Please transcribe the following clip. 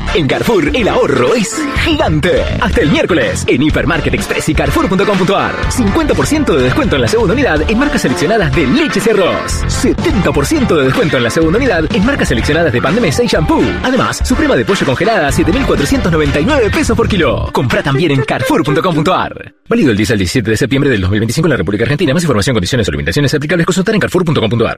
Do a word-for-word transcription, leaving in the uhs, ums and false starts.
En Carrefour, el ahorro es gigante. Hasta el miércoles, en Hipermarket Express y Carrefour punto com punto a r. cincuenta por ciento de descuento en la segunda unidad en marcas seleccionadas de leches y arroz. setenta por ciento de descuento en la segunda unidad en marcas seleccionadas de pan de mesa y shampoo. Además, suprema de pollo congelada a siete mil cuatrocientos noventa y nueve pesos por kilo. Compra también en Carrefour punto com punto a r. Válido el diez al diecisiete de septiembre del dos mil veinticinco en la República Argentina. Más información, condiciones o limitaciones aplicables consultar en Carrefour punto com punto a r.